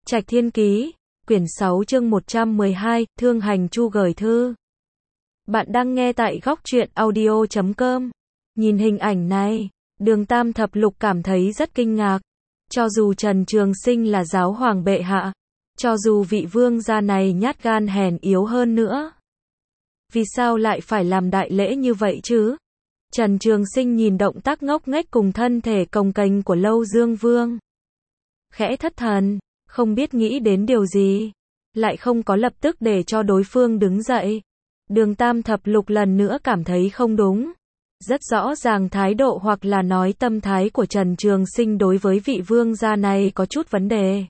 Trạch Thiên Ký, quyển 6 chương 112, Thương Hành Chu gửi thư. Bạn đang nghe tại góc truyện audio.com. Nhìn hình ảnh này, Đường Tam Thập Lục cảm thấy rất kinh ngạc. Cho dù Trần Trường Sinh là giáo hoàng bệ hạ, cho dù vị vương gia này nhát gan hèn yếu hơn nữa, vì sao lại phải làm đại lễ như vậy chứ? Trần Trường Sinh nhìn động tác ngốc nghếch cùng thân thể cồng kềnh của Lâu Dương Vương, khẽ thất thần, không biết nghĩ đến điều gì, lại không có lập tức để cho đối phương đứng dậy. Đường Tam Thập Lục lần nữa cảm thấy không đúng. Rất rõ ràng thái độ hoặc là nói tâm thái của Trần Trường Sinh đối với vị vương gia này có chút vấn đề.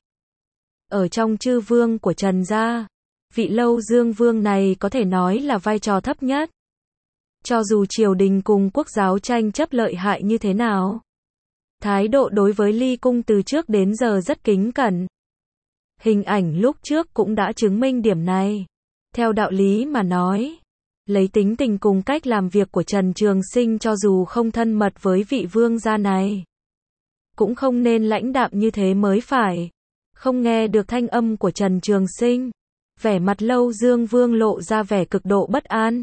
Ở trong chư vương của Trần gia, vị Lâu Dương Vương này có thể nói là vai trò thấp nhất. Cho dù triều đình cùng quốc giáo tranh chấp lợi hại như thế nào, thái độ đối với Ly Cung từ trước đến giờ rất kính cẩn. Hình ảnh lúc trước cũng đã chứng minh điểm này. Theo đạo lý mà nói, lấy tính tình cùng cách làm việc của Trần Trường Sinh cho dù không thân mật với vị vương gia này, cũng không nên lãnh đạm như thế mới phải. Không nghe được thanh âm của Trần Trường Sinh, vẻ mặt Lâu Dương Vương lộ ra vẻ cực độ bất an.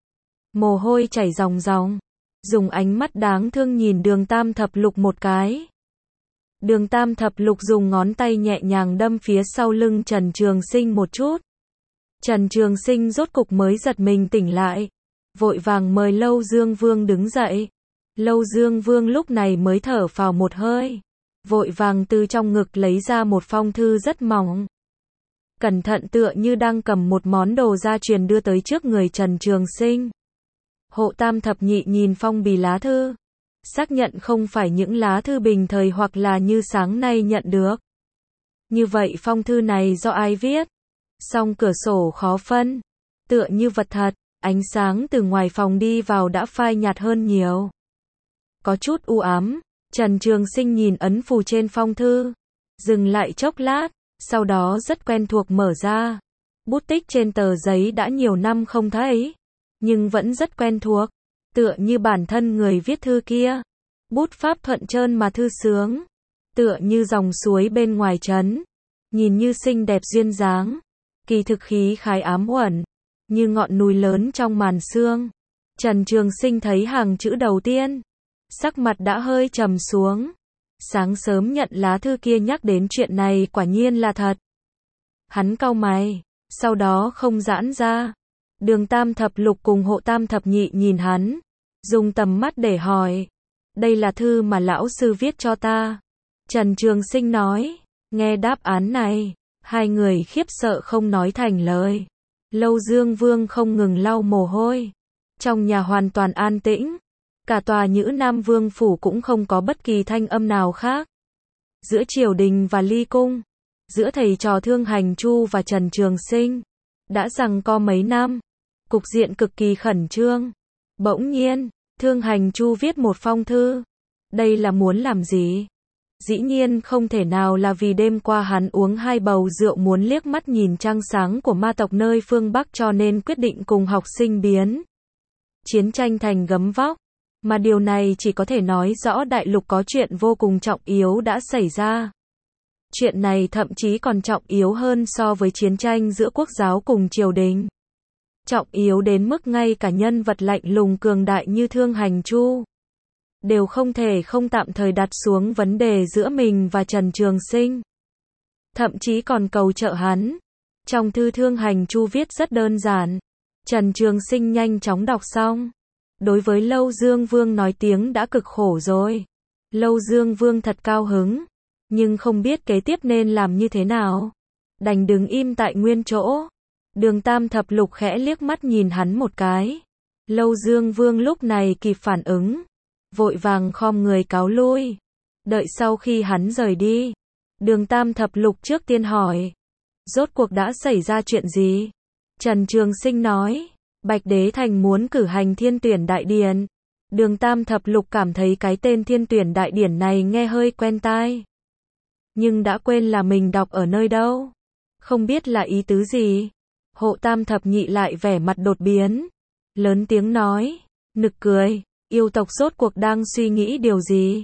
Mồ hôi chảy ròng ròng, dùng ánh mắt đáng thương nhìn Đường Tam Thập Lục một cái. Đường Tam Thập Lục dùng ngón tay nhẹ nhàng đâm phía sau lưng Trần Trường Sinh một chút. Trần Trường Sinh rốt cục mới giật mình tỉnh lại, vội vàng mời Lâu Dương Vương đứng dậy. Lâu Dương Vương lúc này mới thở phào một hơi, vội vàng từ trong ngực lấy ra một phong thư rất mỏng. Cẩn thận tựa như đang cầm một món đồ gia truyền đưa tới trước người Trần Trường Sinh. Hộ Tam Thập Nhị nhìn phong bì lá thư, xác nhận không phải những lá thư bình thời hoặc là như sáng nay nhận được. Như vậy phong thư này do ai viết? Song cửa sổ khó phân, tựa như vật thật, ánh sáng từ ngoài phòng đi vào đã phai nhạt hơn nhiều. Có chút u ám, Trần Trường Sinh nhìn ấn phù trên phong thư, dừng lại chốc lát, sau đó rất quen thuộc mở ra. Bút tích trên tờ giấy đã nhiều năm không thấy, nhưng vẫn rất quen thuộc, tựa như bản thân người viết thư kia. Bút pháp thuận trơn mà thư sướng, tựa như dòng suối bên ngoài trấn, nhìn như xinh đẹp duyên dáng, kỳ thực khí khái ám uẩn, như ngọn núi lớn trong màn sương. Trần Trường Sinh thấy hàng chữ đầu tiên, sắc mặt đã hơi trầm xuống. Sáng sớm nhận lá thư kia nhắc đến chuyện này quả nhiên là thật. Hắn cau mày, sau đó không giãn ra. Đường Tam Thập Lục cùng Hộ Tam Thập Nhị nhìn hắn, dùng tầm mắt để hỏi. Đây là thư mà lão sư viết cho ta. Trần Trường Sinh nói. Nghe đáp án này, hai người khiếp sợ không nói thành lời. Lâu Dương Vương không ngừng lau mồ hôi. Trong nhà hoàn toàn an tĩnh. Cả tòa Nhữ Nam Vương phủ cũng không có bất kỳ thanh âm nào khác. Giữa triều đình và Ly Cung, giữa thầy trò Thương Hành Chu và Trần Trường Sinh, đã giằng co mấy năm, cục diện cực kỳ khẩn trương. Bỗng nhiên, Thương Hành Chu viết một phong thư. Đây là muốn làm gì? Dĩ nhiên không thể nào là vì đêm qua hắn uống 2 bầu rượu muốn liếc mắt nhìn trăng sáng của ma tộc nơi phương Bắc cho nên quyết định cùng học sinh biến chiến tranh thành gấm vóc. Mà điều này chỉ có thể nói rõ đại lục có chuyện vô cùng trọng yếu đã xảy ra. Chuyện này thậm chí còn trọng yếu hơn so với chiến tranh giữa quốc giáo cùng triều đình. Trọng yếu đến mức ngay cả nhân vật lạnh lùng cường đại như Thương Hành Chu đều không thể không tạm thời đặt xuống vấn đề giữa mình và Trần Trường Sinh. Thậm chí còn cầu trợ hắn. Trong thư Thương Hành Chu viết rất đơn giản. Trần Trường Sinh nhanh chóng đọc xong. Đối với Lâu Dương Vương nói tiếng đã cực khổ rồi. Lâu Dương Vương thật cao hứng, nhưng không biết kế tiếp nên làm như thế nào. Đành đứng im tại nguyên chỗ. Đường Tam Thập Lục khẽ liếc mắt nhìn hắn một cái. Lâu Dương Vương lúc này kịp phản ứng, vội vàng khom người cáo lui. Đợi sau khi hắn rời đi, Đường Tam Thập Lục trước tiên hỏi. Rốt cuộc đã xảy ra chuyện gì? Trần Trường Sinh nói. Bạch Đế Thành muốn cử hành Thiên Tuyển Đại Điển. Đường Tam Thập Lục cảm thấy cái tên Thiên Tuyển Đại Điển này nghe hơi quen tai, nhưng đã quên là mình đọc ở nơi đâu. Không biết là ý tứ gì. Hộ Tam Thập Nhị lại vẻ mặt đột biến, lớn tiếng nói. Nực cười, yêu tộc rốt cuộc đang suy nghĩ điều gì?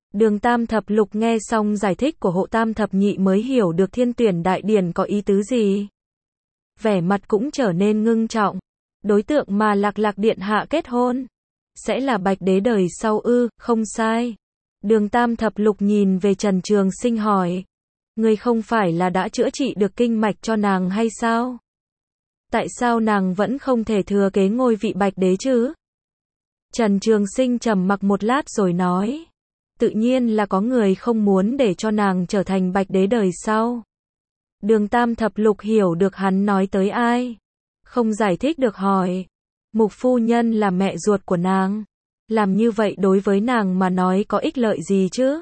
Đường Tam Thập Lục nghe xong giải thích của Hộ Tam Thập Nhị mới hiểu được thiên tuyển đại điển có ý tứ gì. Vẻ mặt cũng trở nên ngưng trọng. Đối tượng mà Lạc Lạc điện hạ kết hôn sẽ là Bạch Đế đời sau ư? Không sai. Đường Tam Thập Lục nhìn về Trần Trường Sinh hỏi. Ngươi không phải là đã chữa trị được kinh mạch cho nàng hay sao? Tại sao nàng vẫn không thể thừa kế ngôi vị Bạch Đế chứ? Trần Trường Sinh trầm mặc một lát rồi nói. Tự nhiên là có người không muốn để cho nàng trở thành Bạch Đế đời sau. Đường Tam Thập Lục hiểu được hắn nói tới ai. Không giải thích được hỏi. Mục phu nhân là mẹ ruột của nàng. Làm như vậy đối với nàng mà nói có ích lợi gì chứ?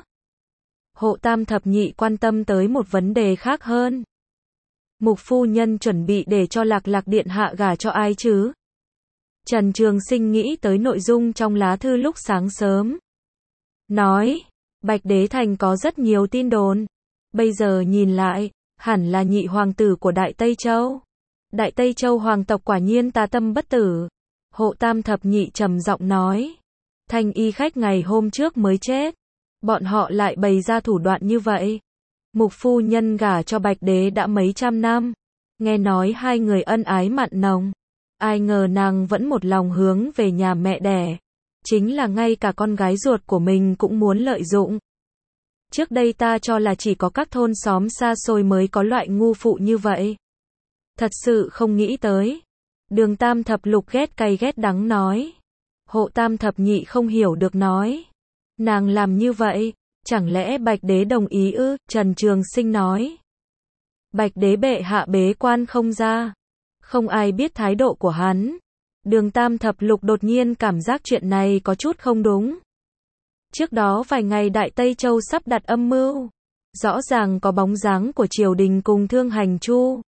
Hộ Tam Thập Nhị quan tâm tới một vấn đề khác hơn. Mục phu nhân chuẩn bị để cho Lạc Lạc điện hạ gả cho ai chứ? Trần Trường Sinh nghĩ tới nội dung trong lá thư lúc sáng sớm. Nói, Bạch Đế Thành có rất nhiều tin đồn. Bây giờ nhìn lại, hẳn là nhị hoàng tử của Đại Tây Châu. Đại Tây Châu hoàng tộc quả nhiên tà tâm bất tử. Hộ Tam Thập Nhị trầm giọng nói. Thanh y khách ngày hôm trước mới chết. Bọn họ lại bày ra thủ đoạn như vậy. Mục phu nhân gả cho Bạch Đế đã mấy trăm năm. Nghe nói hai người ân ái mặn nồng. Ai ngờ nàng vẫn một lòng hướng về nhà mẹ đẻ. Chính là ngay cả con gái ruột của mình cũng muốn lợi dụng. Trước đây ta cho là chỉ có các thôn xóm xa xôi mới có loại ngu phụ như vậy. Thật sự không nghĩ tới. Đường Tam Thập Lục ghét cay ghét đắng nói. Hộ Tam Thập Nhị không hiểu được nói. Nàng làm như vậy, chẳng lẽ Bạch Đế đồng ý ư? Trần Trường Sinh nói. Bạch Đế bệ hạ bế quan không ra. Không ai biết thái độ của hắn. Đường Tam Thập Lục đột nhiên cảm giác chuyện này có chút không đúng. Trước đó vài ngày Đại Tây Châu sắp đặt âm mưu. Rõ ràng có bóng dáng của triều đình cùng Thương Hành Chu.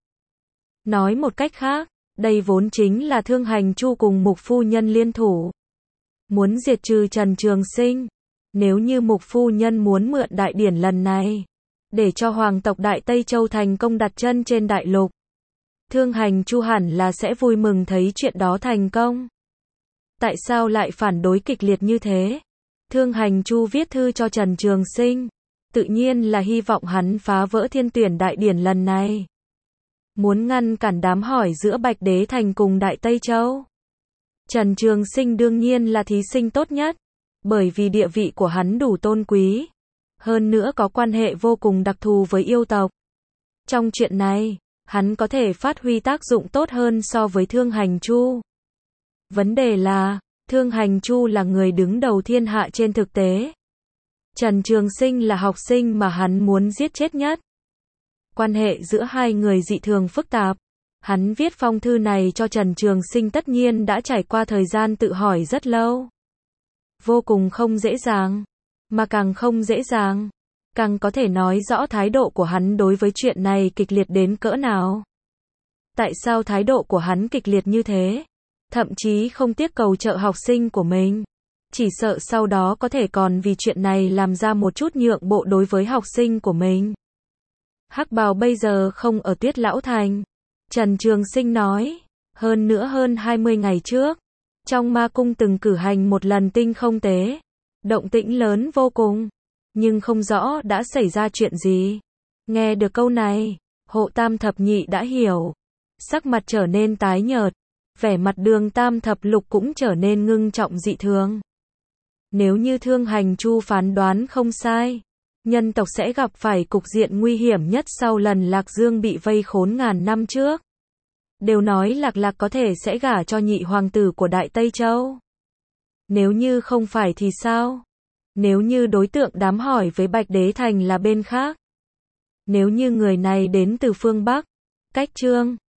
Nói một cách khác, đây vốn chính là Thương Hành Chu cùng Mục phu nhân liên thủ. Muốn diệt trừ Trần Trường Sinh. Nếu như Mục phu nhân muốn mượn đại điển lần này, để cho hoàng tộc Đại Tây Châu thành công đặt chân trên đại lục. Thương Hành Chu hẳn là sẽ vui mừng thấy chuyện đó thành công. Tại sao lại phản đối kịch liệt như thế? Thương Hành Chu viết thư cho Trần Trường Sinh. Tự nhiên là hy vọng hắn phá vỡ thiên tuyển đại điển lần này. Muốn ngăn cản đám hỏi giữa Bạch Đế Thành cùng Đại Tây Châu. Trần Trường Sinh đương nhiên là thí sinh tốt nhất. Bởi vì địa vị của hắn đủ tôn quý. Hơn nữa có quan hệ vô cùng đặc thù với yêu tộc. Trong chuyện này, hắn có thể phát huy tác dụng tốt hơn so với Thương Hành Chu. Vấn đề là, Thương Hành Chu là người đứng đầu thiên hạ trên thực tế. Trần Trường Sinh là học sinh mà hắn muốn giết chết nhất. Quan hệ giữa hai người dị thường phức tạp. Hắn viết phong thư này cho Trần Trường Sinh tất nhiên đã trải qua thời gian tự hỏi rất lâu. Vô cùng không dễ dàng. Mà càng không dễ dàng, càng có thể nói rõ thái độ của hắn đối với chuyện này kịch liệt đến cỡ nào. Tại sao thái độ của hắn kịch liệt như thế? Thậm chí không tiếc cầu trợ học sinh của mình. Chỉ sợ sau đó có thể còn vì chuyện này làm ra một chút nhượng bộ đối với học sinh của mình. Hắc Bào bây giờ không ở Tuyết Lão Thành. Trần Trường Sinh nói. Hơn nữa hơn 20 ngày trước, trong ma cung từng cử hành một lần tinh không tế. Động tĩnh lớn vô cùng. Nhưng không rõ đã xảy ra chuyện gì. Nghe được câu này, Hộ Tam Thập Nhị đã hiểu. Sắc mặt trở nên tái nhợt. Vẻ mặt Đường Tam Thập Lục cũng trở nên ngưng trọng dị thường. Nếu như Thương Hành Chu phán đoán không sai, nhân tộc sẽ gặp phải cục diện nguy hiểm nhất sau lần Lạc Dương bị vây khốn ngàn năm trước. Đều nói Lạc Lạc có thể sẽ gả cho nhị hoàng tử của Đại Tây Châu. Nếu như không phải thì sao? Nếu như đối tượng đám hỏi với Bạch Đế Thành là bên khác. Nếu như người này đến từ phương Bắc, cách Trương